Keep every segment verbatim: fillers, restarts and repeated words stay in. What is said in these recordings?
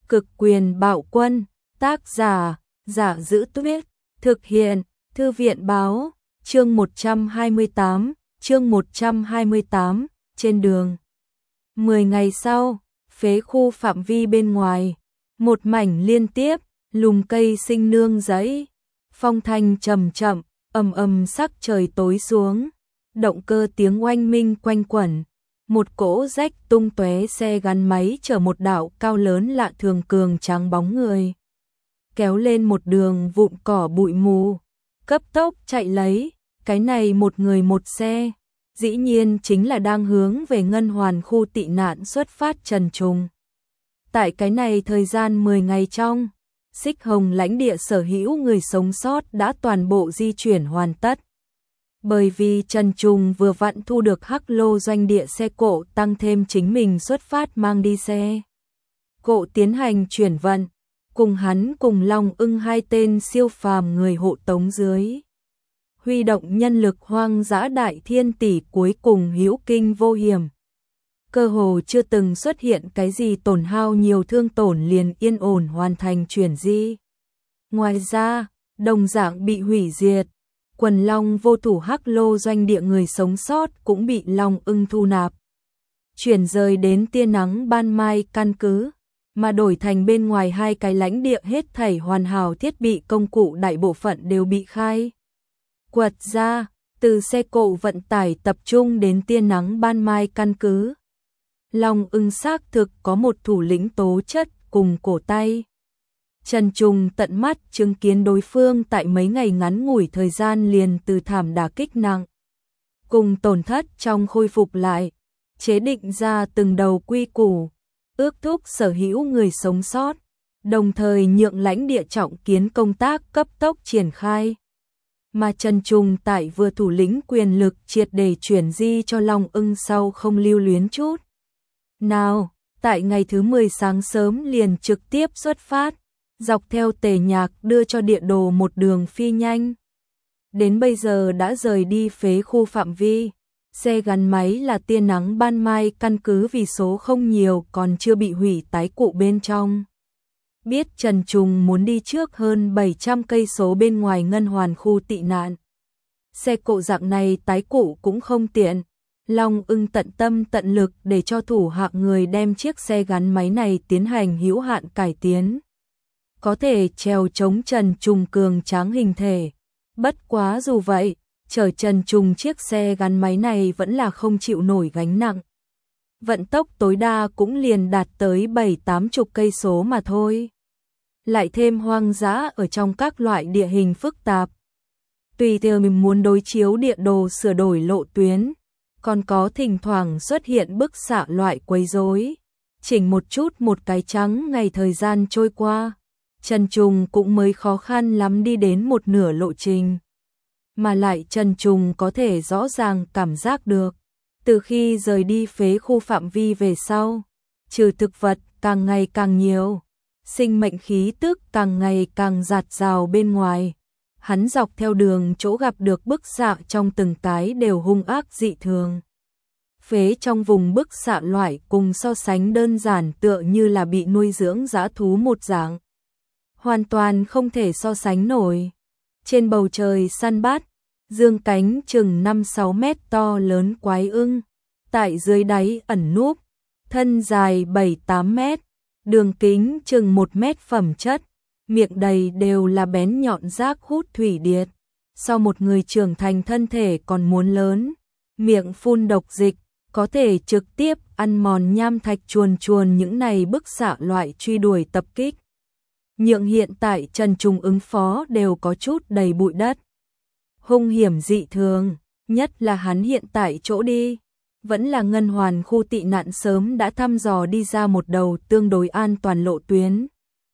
Cực quyền bạo quân, tác giả, Giả Giữ Tuyết, thực hiện, Thư viện báo, chương một trăm hai mươi tám, chương một trăm hai mươi tám, trên đường. Mười ngày sau, phế khu phạm vi bên ngoài, một mảnh liên tiếp, lùm cây sinh nương rẫy, phong thanh trầm chậm, ầm ầm sắc trời tối xuống, động cơ tiếng oanh minh quanh quẩn. Một cỗ rách tung tóe xe gắn máy chở một đạo cao lớn lạ thường cường tráng bóng người, kéo lên một đường vụn cỏ bụi mù, cấp tốc chạy lấy. Cái này một người một xe, dĩ nhiên chính là đang hướng về Ngân Hoàn khu tị nạn xuất phát Trần Trùng. Tại cái này thời gian mười ngày trong, Xích Hồng lãnh địa sở hữu người sống sót đã toàn bộ di chuyển hoàn tất. Bởi vì Trần Trùng vừa vặn thu được hắc lô doanh địa xe cộ, tăng thêm chính mình xuất phát mang đi xe cộ tiến hành chuyển vận, cùng hắn cùng Long Ưng hai tên siêu phàm người hộ tống dưới. Huy động nhân lực hoang dã đại thiên tỷ cuối cùng hữu kinh vô hiểm. Cơ hồ chưa từng xuất hiện cái gì tổn hao nhiều thương tổn, liền yên ổn hoàn thành chuyển di. Ngoài ra, đồng dạng bị hủy diệt, quần long vô thủ hắc lô doanh địa người sống sót cũng bị Long Ưng thu nạp, chuyển rời đến tia nắng ban mai căn cứ, mà đổi thành bên ngoài hai cái lãnh địa hết thảy hoàn hảo thiết bị công cụ đại bộ phận đều bị khai quật ra, từ xe cộ vận tải tập trung đến tia nắng ban mai căn cứ. Long Ưng xác thực có một thủ lĩnh tố chất cùng cổ tay. Trần Trùng tận mắt chứng kiến đối phương tại mấy ngày ngắn ngủi thời gian liền từ thảm đả kích nặng cùng tổn thất trong khôi phục lại, chế định ra từng đầu quy củ, ước thúc sở hữu người sống sót, đồng thời nhượng lãnh địa trọng kiến công tác cấp tốc triển khai. Mà Trần Trùng tại vừa thủ lĩnh quyền lực triệt để chuyển di cho Long Ưng sau không lưu luyến chút nào, tại ngày thứ mười sáng sớm liền trực tiếp xuất phát, dọc theo tề nhạc đưa cho địa đồ một đường phi nhanh. Đến bây giờ đã rời đi phế khu phạm vi, xe gắn máy là tia nắng ban mai căn cứ vì số không nhiều còn chưa bị hủy tái cụ bên trong. Biết Trần Trùng muốn đi trước hơn bảy trăm cây số bên ngoài Ngân Hoàn khu tị nạn, xe cộ dạng này tái cụ cũng không tiện. Long Ưng tận tâm tận lực để cho thủ hạ người đem chiếc xe gắn máy này tiến hành hữu hạn cải tiến, có thể trèo chống Trần Trùng cường tráng hình thể. Bất quá dù vậy, chở Trần Trùng chiếc xe gắn máy này vẫn là không chịu nổi gánh nặng. Vận tốc tối đa cũng liền đạt tới bảy tám chục cây số mà thôi. Lại thêm hoang dã ở trong các loại địa hình phức tạp, tùy theo mình muốn đối chiếu địa đồ sửa đổi lộ tuyến, còn có thỉnh thoảng xuất hiện bức xạ loại quấy rối. Chỉnh một chút một cái trắng ngày thời gian trôi qua, Trần Trùng cũng mới khó khăn lắm đi đến một nửa lộ trình. Mà lại Trần Trùng có thể rõ ràng cảm giác được, từ khi rời đi phế khu phạm vi về sau, trừ thực vật càng ngày càng nhiều, sinh mệnh khí tức càng ngày càng dạt dào bên ngoài, hắn dọc theo đường chỗ gặp được bức xạ trong từng cái đều hung ác dị thường. Phế trong vùng bức xạ loại cùng so sánh đơn giản tựa như là bị nuôi dưỡng dã thú một dạng, hoàn toàn không thể so sánh nổi. Trên bầu trời săn bắt, dương cánh chừng năm sáu mét to lớn quái ưng, tại dưới đáy ẩn núp, thân dài bảy tám mét, đường kính chừng một mét phẩm chất, miệng đầy đều là bén nhọn rác hút thủy điệt, so một người trưởng thành thân thể còn muốn lớn, miệng phun độc dịch, có thể trực tiếp ăn mòn nham thạch chuồn chuồn những này bức xạ loại truy đuổi tập kích. Nhượng hiện tại Trần Trùng ứng phó đều có chút đầy bụi đất. Hung hiểm dị thường, nhất là hắn hiện tại chỗ đi, vẫn là Ngân Hoàn khu tị nạn sớm đã thăm dò đi ra một đầu tương đối an toàn lộ tuyến,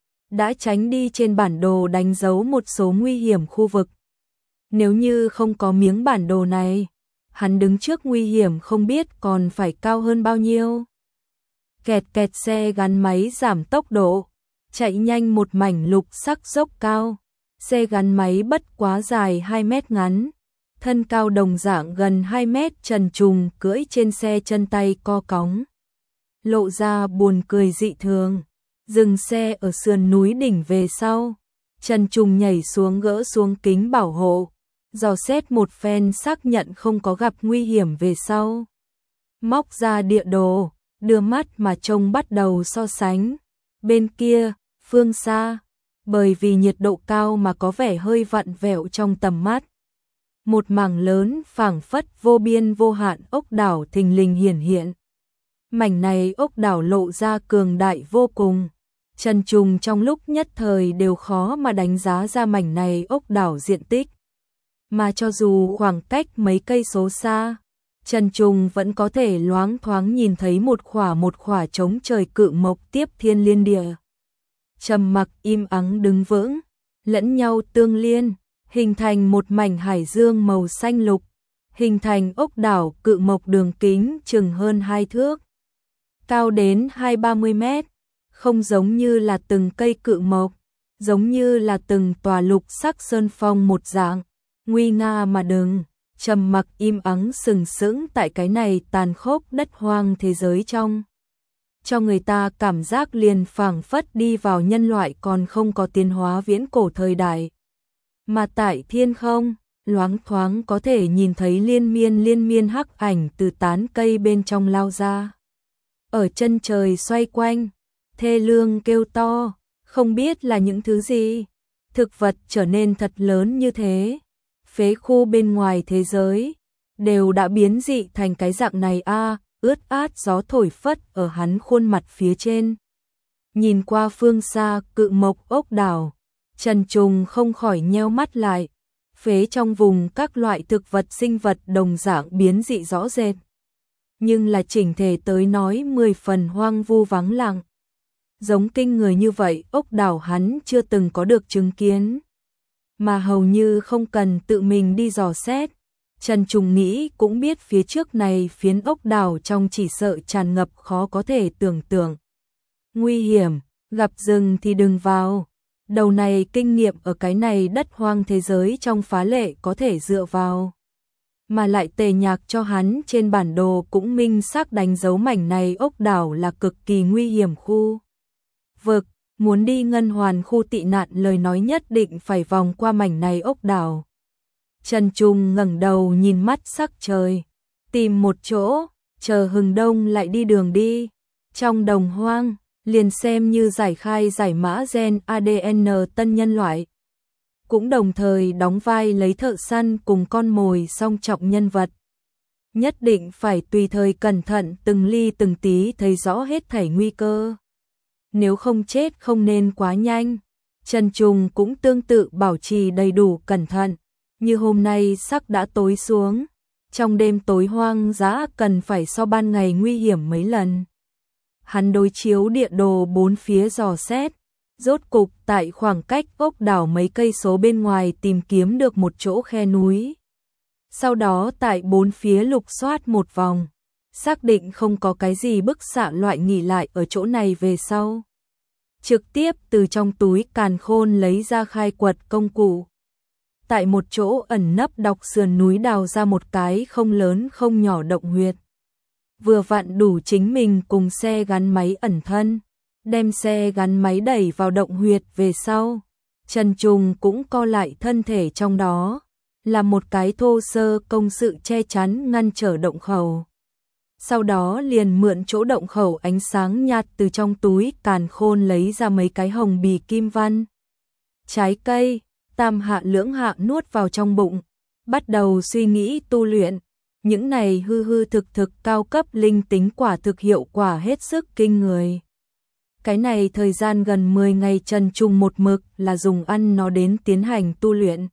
đã tránh đi trên bản đồ đánh dấu một số nguy hiểm khu vực. Nếu như không có miếng bản đồ này, hắn đứng trước nguy hiểm không biết còn phải cao hơn bao nhiêu. Kẹt kẹt xe gắn máy giảm tốc độ, chạy nhanh một mảnh lục sắc dốc cao, xe gắn máy bất quá dài hai mét ngắn, thân cao đồng dạng gần hai mét. Trần Trùng cưỡi trên xe chân tay co cóng, lộ ra buồn cười dị thường, Dừng xe ở sườn núi đỉnh về sau, Trần Trùng nhảy xuống gỡ xuống kính bảo hộ, dò xét một phen xác nhận không có gặp nguy hiểm về sau. Móc ra địa đồ, đưa mắt mà trông bắt đầu so sánh. Bên kia, phương xa, bởi vì nhiệt độ cao mà có vẻ hơi vặn vẹo trong tầm mắt. Một mảng lớn phảng phất vô biên vô hạn ốc đảo thình lình hiển hiện. Mảnh này ốc đảo lộ ra cường đại vô cùng. Trần Trùng trong lúc nhất thời đều khó mà đánh giá ra mảnh này ốc đảo diện tích. Mà cho dù khoảng cách mấy cây số xa, Trần Trùng vẫn có thể loáng thoáng nhìn thấy một khỏa một khỏa trống trời cự mộc tiếp thiên liên địa. Trầm mặc im ắng đứng vững, lẫn nhau tương liên, hình thành một mảnh hải dương màu xanh lục, hình thành ốc đảo cự mộc đường kính chừng hơn hai thước, cao đến hai ba mươi mét, không giống như là từng cây cự mộc, giống như là từng tòa lục sắc sơn phong một dạng, nguy nga mà đứng, trầm mặc im ắng sừng sững tại cái này tàn khốc đất hoang thế giới trong. Cho người ta cảm giác liền phảng phất đi vào nhân loại còn không có tiến hóa viễn cổ thời đại. Mà tại thiên không, loáng thoáng có thể nhìn thấy liên miên liên miên hắc ảnh từ tán cây bên trong lao ra. Ở chân trời xoay quanh, thê lương kêu to, không biết là những thứ gì. Thực vật trở nên thật lớn như thế. Phế khu bên ngoài thế giới, đều đã biến dị thành cái dạng này a à, ướt át gió thổi phất ở hắn khuôn mặt phía trên. Nhìn qua phương xa cự mộc ốc đảo, Trần Trùng không khỏi nheo mắt lại. Phế trong vùng các loại thực vật sinh vật đồng dạng biến dị rõ rệt. Nhưng là chỉnh thể tới nói mười phần hoang vu vắng lặng. Giống kinh người như vậy ốc đảo hắn chưa từng có được chứng kiến. Mà hầu như không cần tự mình đi dò xét. Trần Trùng nghĩ cũng biết phía trước này phiến ốc đảo trong chỉ sợ tràn ngập khó có thể tưởng tượng. Nguy hiểm, gặp rừng thì đừng vào. Đầu này kinh nghiệm ở cái này đất hoang thế giới trong phá lệ có thể dựa vào. Mà lại tề nhạc cho hắn trên bản đồ cũng minh xác đánh dấu mảnh này ốc đảo là cực kỳ nguy hiểm khu vực. Muốn đi ngân hoàn khu tị nạn lời nói nhất định phải vòng qua mảnh này ốc đảo. Trần Trùng ngẩng đầu nhìn mắt sắc trời, tìm một chỗ, chờ hừng đông lại đi đường đi. Trong đồng hoang, liền xem như giải khai giải mã gen a đê en tân nhân loại. Cũng đồng thời đóng vai lấy thợ săn cùng con mồi song trọng nhân vật. Nhất định phải tùy thời cẩn thận từng ly từng tí thấy rõ hết thảy nguy cơ. Nếu không chết không nên quá nhanh. Trần Trùng cũng tương tự bảo trì đầy đủ cẩn thận. Như hôm nay sắc đã tối xuống. Trong đêm tối hoang dã cần phải so ban ngày nguy hiểm mấy lần. Hắn đối chiếu địa đồ bốn phía dò xét. Rốt cục tại khoảng cách ốc đảo mấy cây số bên ngoài tìm kiếm được một chỗ khe núi. Sau đó tại bốn phía lục soát một vòng. Xác định không có cái gì bức xạ loại nghỉ lại ở chỗ này về sau. Trực tiếp từ trong túi càn khôn lấy ra khai quật công cụ. Tại một chỗ ẩn nấp đọc sườn núi đào ra một cái không lớn không nhỏ động huyệt. Vừa vặn đủ chính mình cùng xe gắn máy ẩn thân. Đem xe gắn máy đẩy vào động huyệt về sau. Trần Trùng cũng co lại thân thể trong đó. Là một cái thô sơ công sự che chắn ngăn trở động khẩu. Sau đó liền mượn chỗ động khẩu ánh sáng nhạt từ trong túi càn khôn lấy ra mấy cái hồng bì kim văn. Trái cây, tam hạ lưỡng hạ nuốt vào trong bụng. Bắt đầu suy nghĩ tu luyện. Những này hư hư thực thực cao cấp linh tính quả thực hiệu quả hết sức kinh người. Cái này thời gian gần mười ngày Trần Trùng một mực là dùng ăn nó đến tiến hành tu luyện.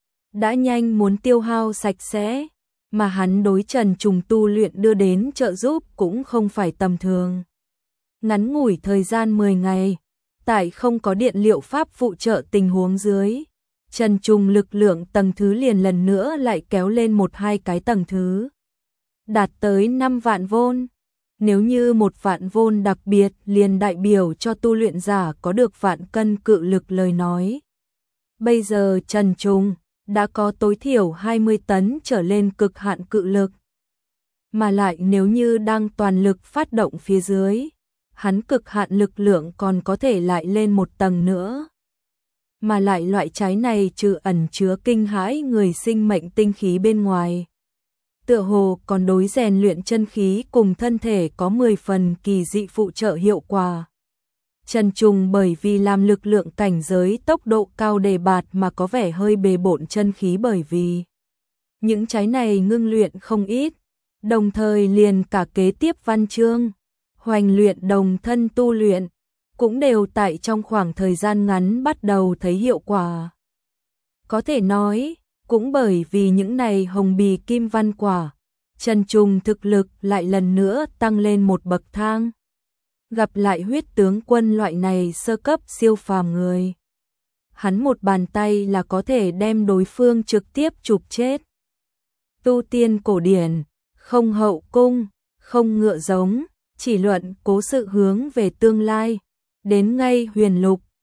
Đã nhanh muốn tiêu hao sạch sẽ, mà hắn đối Trần Trùng tu luyện đưa đến trợ giúp cũng không phải tầm thường. Ngắn ngủi thời gian mười ngày, tại không có điện liệu pháp phụ trợ tình huống dưới, Trần Trùng lực lượng tầng thứ liền lần nữa lại kéo lên một hai cái tầng thứ. Đạt tới năm vạn vôn. Nếu như một vạn vôn đặc biệt liền đại biểu cho tu luyện giả có được vạn cân cự lực lời nói. Bây giờ Trần Trùng đã có tối thiểu hai mươi tấn trở lên cực hạn cự lực. Mà lại nếu như đang toàn lực phát động phía dưới, hắn cực hạn lực lượng còn có thể lại lên một tầng nữa. Mà lại loại trái này trừ ẩn chứa kinh hãi người sinh mệnh tinh khí bên ngoài, tựa hồ còn đối rèn luyện chân khí cùng thân thể có mười phần kỳ dị phụ trợ hiệu quả. Trần Trùng bởi vì làm lực lượng cảnh giới tốc độ cao đề bạt mà có vẻ hơi bề bộn chân khí, bởi vì những trái này ngưng luyện không ít, đồng thời liền cả kế tiếp văn chương, hoành luyện đồng thân tu luyện, cũng đều tại trong khoảng thời gian ngắn bắt đầu thấy hiệu quả. Có thể nói, cũng bởi vì những này hồng bì kim văn quả, Trần Trùng thực lực lại lần nữa tăng lên một bậc thang. Gặp lại huyết tướng quân loại này sơ cấp siêu phàm người, hắn một bàn tay là có thể đem đối phương trực tiếp chụp chết. Tu tiên cổ điển, không hậu cung, không ngựa giống, chỉ luận cố sự hướng về tương lai, đến ngay huyền lục,